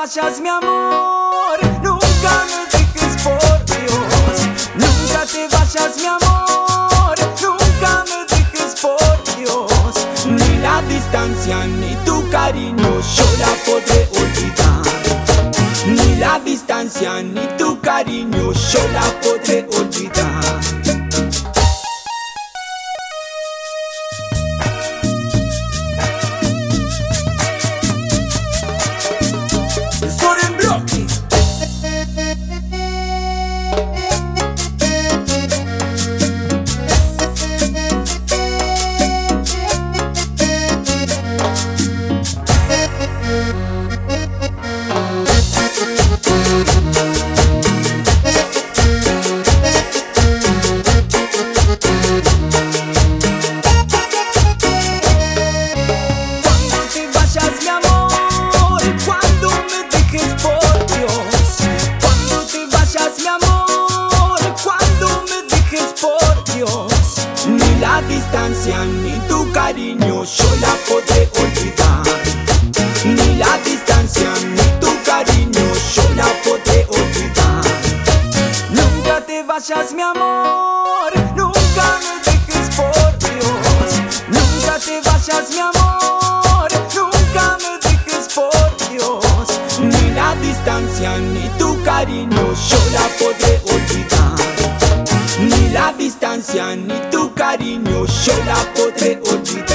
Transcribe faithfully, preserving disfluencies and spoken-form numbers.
vayas, mi amor, nunca me dejes, por Dios. Nunca te vayas, mi amor, nunca me dejes, por Dios. Ni la distancia ni tu cariño yo la podré olvidar. Ni la distancia ni tu cariño yo la podré olvidar. Ni la distancia ni tu cariño yo la podré olvidar. Ni la distancia ni tu cariño yo la podré olvidar. Nunca te vayas, mi amor, nunca me dejes, por Dios. Nunca te vayas, mi amor, nunca me dejes, por Dios. Ni la distancia ni tu cariño yo la podré olvidar. Ni la distancia ni tu cariño yo la podré olvidar.